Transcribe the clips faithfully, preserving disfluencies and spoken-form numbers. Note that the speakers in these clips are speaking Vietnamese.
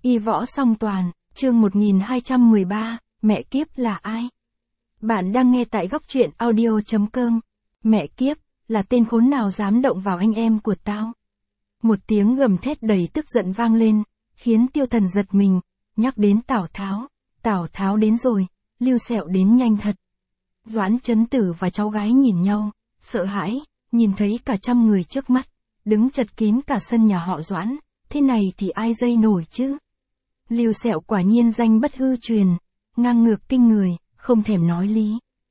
Y Võ Song Toàn, chương một nghìn hai trăm mười ba, mẹ kiếp là ai? Bạn đang nghe tại góc truyện audio chấm com. Mẹ kiếp, là tên khốn nào dám động vào anh em của tao? Một tiếng gầm thét đầy tức giận vang lên, khiến Tiêu Thần giật mình, nhắc đến Tào Tháo. Tào Tháo đến rồi, Lưu Sẹo đến nhanh thật. Doãn Chấn Tử và cháu gái nhìn nhau, sợ hãi, nhìn thấy cả trăm người trước mắt, đứng chật kín cả sân nhà họ Doãn, thế này thì ai dây nổi chứ? Lưu Sẹo quả nhiên danh bất hư truyền, ngang ngược kinh người, không thèm nói lý.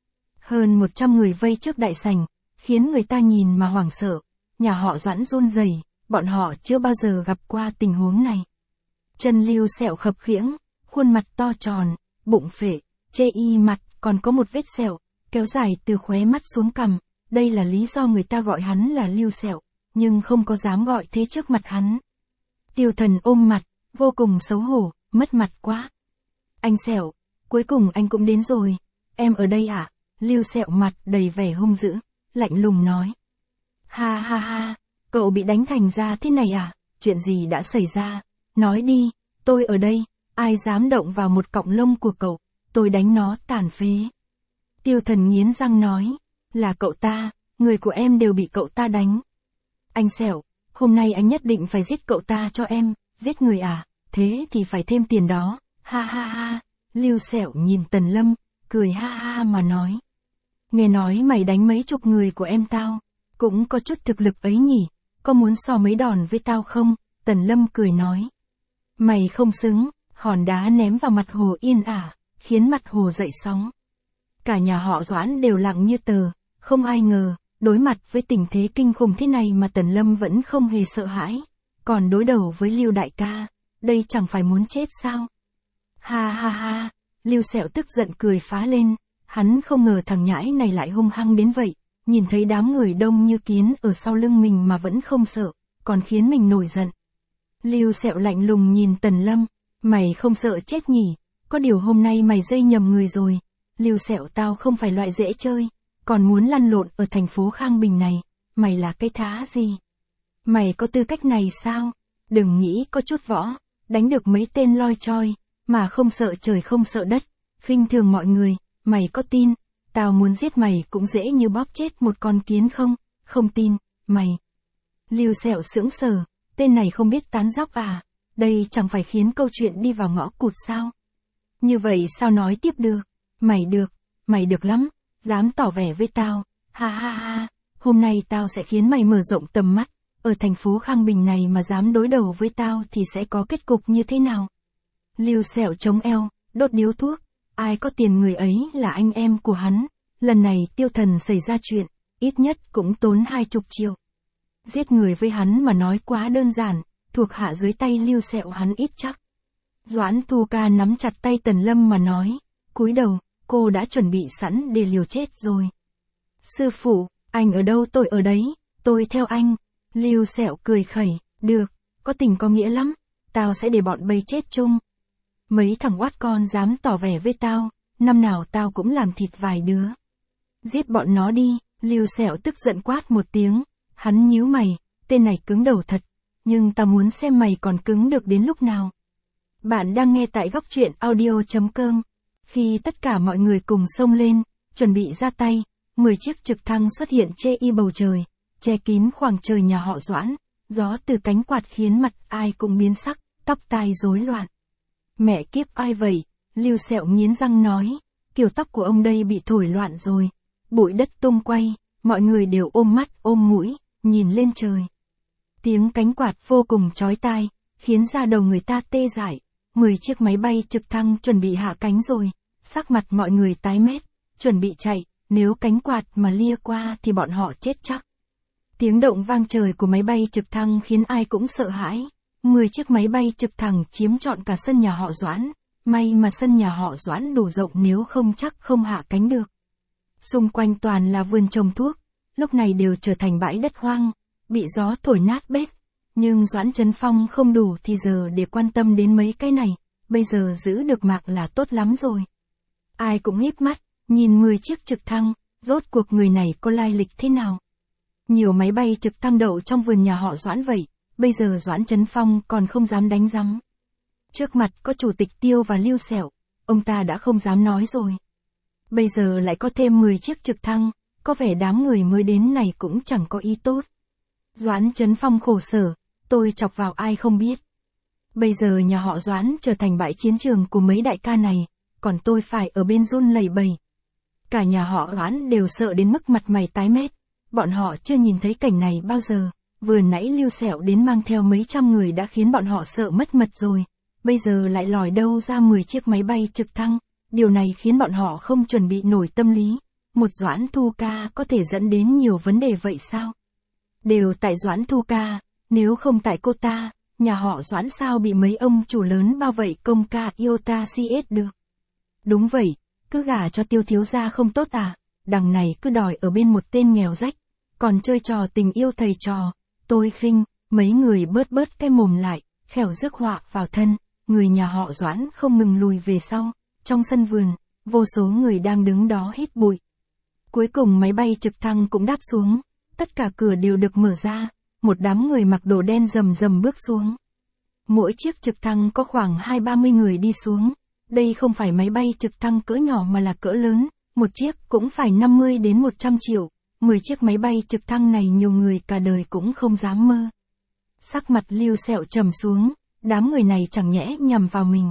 Hơn một trăm người vây trước đại sảnh, khiến người ta nhìn mà hoảng sợ, nhà họ Doãn run rẩy, bọn họ chưa bao giờ gặp qua tình huống này. Chân Lưu Sẹo khập khiễng, khuôn mặt to tròn, bụng phệ, chê y mặt, còn có một vết sẹo, kéo dài từ khóe mắt xuống cằm, đây là lý do người ta gọi hắn là Lưu Sẹo, nhưng không có dám gọi thế trước mặt hắn. Tiêu Thần ôm mặt, vô cùng xấu hổ, mất mặt quá. Anh Sẹo, cuối cùng anh cũng đến rồi, em ở đây à? Lưu Sẹo mặt đầy vẻ hung dữ, lạnh lùng nói. Ha ha ha, cậu bị đánh thành ra thế này à? Chuyện gì đã xảy ra? Nói đi, tôi ở đây, ai dám động vào một cọng lông của cậu, tôi đánh nó tàn phế. Tiêu Thần nghiến răng nói, là cậu ta, người của em đều bị cậu ta đánh. Anh Sẹo, hôm nay anh nhất định phải giết cậu ta cho em, giết người à, thế thì phải thêm tiền đó, ha ha ha. Lưu Sẹo nhìn Tần Lâm, cười ha ha mà nói. Nghe nói mày đánh mấy chục người của em tao, cũng có chút thực lực ấy nhỉ, có muốn so mấy đòn với tao không? Tần Lâm cười nói. Mày không xứng, hòn đá ném vào mặt Hồ Yên ả, khiến mặt Hồ dậy sóng. Cả nhà họ Doãn đều lặng như tờ, không ai ngờ, đối mặt với tình thế kinh khủng thế này mà Tần Lâm vẫn không hề sợ hãi, còn đối đầu với Lưu đại ca, đây chẳng phải muốn chết sao? Ha ha ha, Lưu Sẹo tức giận cười phá lên, hắn không ngờ thằng nhãi này lại hung hăng đến vậy, nhìn thấy đám người đông như kiến ở sau lưng mình mà vẫn không sợ, còn khiến mình nổi giận. Lưu Sẹo lạnh lùng nhìn Tần Lâm, mày không sợ chết nhỉ, có điều hôm nay mày dây nhầm người rồi, Lưu Sẹo tao không phải loại dễ chơi, còn muốn lăn lộn ở thành phố Khang Bình này, mày là cái thá gì? Mày có tư cách này sao? Đừng nghĩ có chút võ, đánh được mấy tên loi choi, mà không sợ trời không sợ đất, khinh thường mọi người, mày có tin, tao muốn giết mày cũng dễ như bóp chết một con kiến không? Không tin, mày. Lưu Sẹo sững sờ, tên này không biết tán dóc à, đây chẳng phải khiến câu chuyện đi vào ngõ cụt sao? Như vậy sao nói tiếp được? Mày được, mày được lắm, dám tỏ vẻ với tao, ha ha ha, hôm nay tao sẽ khiến mày mở rộng tầm mắt, ở thành phố Khang Bình này mà dám đối đầu với tao thì sẽ có kết cục như thế nào? Lưu Sẹo chống eo, đốt điếu thuốc, ai có tiền người ấy là anh em của hắn, lần này Tiêu Thần xảy ra chuyện, ít nhất cũng tốn hai chục triệu. Giết người với hắn mà nói quá đơn giản, thuộc hạ dưới tay Lưu Sẹo hắn ít chắc. Doãn Thu Ca nắm chặt tay Tần Lâm mà nói, cúi đầu, cô đã chuẩn bị sẵn để liều chết rồi. Sư phụ, anh ở đâu tôi ở đấy, tôi theo anh. Lưu Sẹo cười khẩy, được, có tình có nghĩa lắm, tao sẽ để bọn bay chết chung. Mấy thằng oát con dám tỏ vẻ với tao, năm nào tao cũng làm thịt vài đứa. Giết bọn nó đi, Lưu Sẹo tức giận quát một tiếng, hắn nhíu mày, tên này cứng đầu thật, nhưng tao muốn xem mày còn cứng được đến lúc nào. Bạn đang nghe tại góc truyện audio chấm com. Khi tất cả mọi người cùng xông lên, chuẩn bị ra tay, mười chiếc trực thăng xuất hiện che y bầu trời, che kín khoảng trời nhà họ Doãn, gió từ cánh quạt khiến mặt ai cũng biến sắc, tóc tai rối loạn. Mẹ kiếp ai vậy? Lưu Sẹo nghiến răng nói, kiểu tóc của ông đây bị thổi loạn rồi. Bụi đất tung quay, mọi người đều ôm mắt ôm mũi, nhìn lên trời. Tiếng cánh quạt vô cùng chói tai, khiến da đầu người ta tê dại. Mười chiếc máy bay trực thăng chuẩn bị hạ cánh rồi, sắc mặt mọi người tái mét, chuẩn bị chạy, nếu cánh quạt mà lia qua thì bọn họ chết chắc. Tiếng động vang trời của máy bay trực thăng khiến ai cũng sợ hãi. Mười chiếc máy bay trực thăng chiếm trọn cả sân nhà họ Doãn, may mà sân nhà họ Doãn đủ rộng nếu không chắc không hạ cánh được. Xung quanh toàn là vườn trồng thuốc, lúc này đều trở thành bãi đất hoang, bị gió thổi nát bét. Nhưng Doãn Chấn Phong không đủ thì giờ để quan tâm đến mấy cái này, bây giờ giữ được mạng là tốt lắm rồi. Ai cũng híp mắt, nhìn mười chiếc trực thăng, rốt cuộc người này có lai lịch thế nào? Nhiều máy bay trực thăng đậu trong vườn nhà họ Doãn vậy, bây giờ Doãn Chấn Phong còn không dám đánh rắm. Trước mặt có Chủ tịch Tiêu và Lưu Sẹo, ông ta đã không dám nói rồi. Bây giờ lại có thêm mười chiếc trực thăng, có vẻ đám người mới đến này cũng chẳng có ý tốt. Doãn Chấn Phong khổ sở, tôi chọc vào ai không biết. Bây giờ nhà họ Doãn trở thành bãi chiến trường của mấy đại ca này, còn tôi phải ở bên run lẩy bẩy. Cả nhà họ Doãn đều sợ đến mức mặt mày tái mét, bọn họ chưa nhìn thấy cảnh này bao giờ, vừa nãy Lưu Sẹo đến mang theo mấy trăm người đã khiến bọn họ sợ mất mật rồi, bây giờ lại lòi đâu ra mười chiếc máy bay trực thăng, điều này khiến bọn họ không chuẩn bị nổi tâm lý, một Doãn Thu Ca có thể dẫn đến nhiều vấn đề vậy sao? Đều tại Doãn Thu Ca, nếu không tại cô ta, nhà họ Doãn sao bị mấy ông chủ lớn bao vậy công ca yêu ta si ết được. Đúng vậy, cứ gả cho Tiêu thiếu gia không tốt à, đằng này cứ đòi ở bên một tên nghèo rách, còn chơi trò tình yêu thầy trò, tôi khinh, mấy người bớt bớt cái mồm lại, khéo rước họa vào thân, người nhà họ Doãn không ngừng lùi về sau, trong sân vườn, vô số người đang đứng đó hít bụi. Cuối cùng máy bay trực thăng cũng đáp xuống, tất cả cửa đều được mở ra, một đám người mặc đồ đen rầm rầm bước xuống. Mỗi chiếc trực thăng có khoảng hai ba mươi người đi xuống, đây không phải máy bay trực thăng cỡ nhỏ mà là cỡ lớn, một chiếc cũng phải năm mươi đến một trăm triệu, mười chiếc máy bay trực thăng này nhiều người cả đời cũng không dám mơ. Sắc mặt Lưu Sẹo trầm xuống, đám người này chẳng nhẽ nhằm vào mình.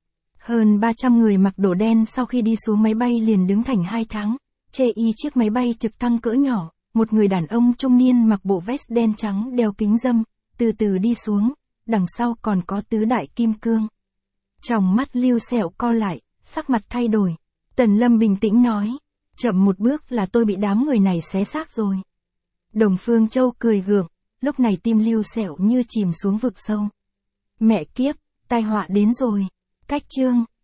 Hơn ba trăm người mặc đồ đen sau khi đi xuống máy bay liền đứng thành hai tháng, chê y chiếc máy bay trực thăng cỡ nhỏ, một người đàn ông trung niên mặc bộ vest đen trắng đeo kính râm, từ từ đi xuống, đằng sau còn có tứ đại kim cương. Trong mắt Lưu Sẹo co lại, sắc mặt thay đổi. Tần Lâm bình tĩnh nói, chậm một bước là tôi bị đám người này xé xác rồi. Đồng Phương Châu cười gượng, lúc này tim Lưu Sẹo như chìm xuống vực sâu. Mẹ kiếp, tai họa đến rồi. Cách chương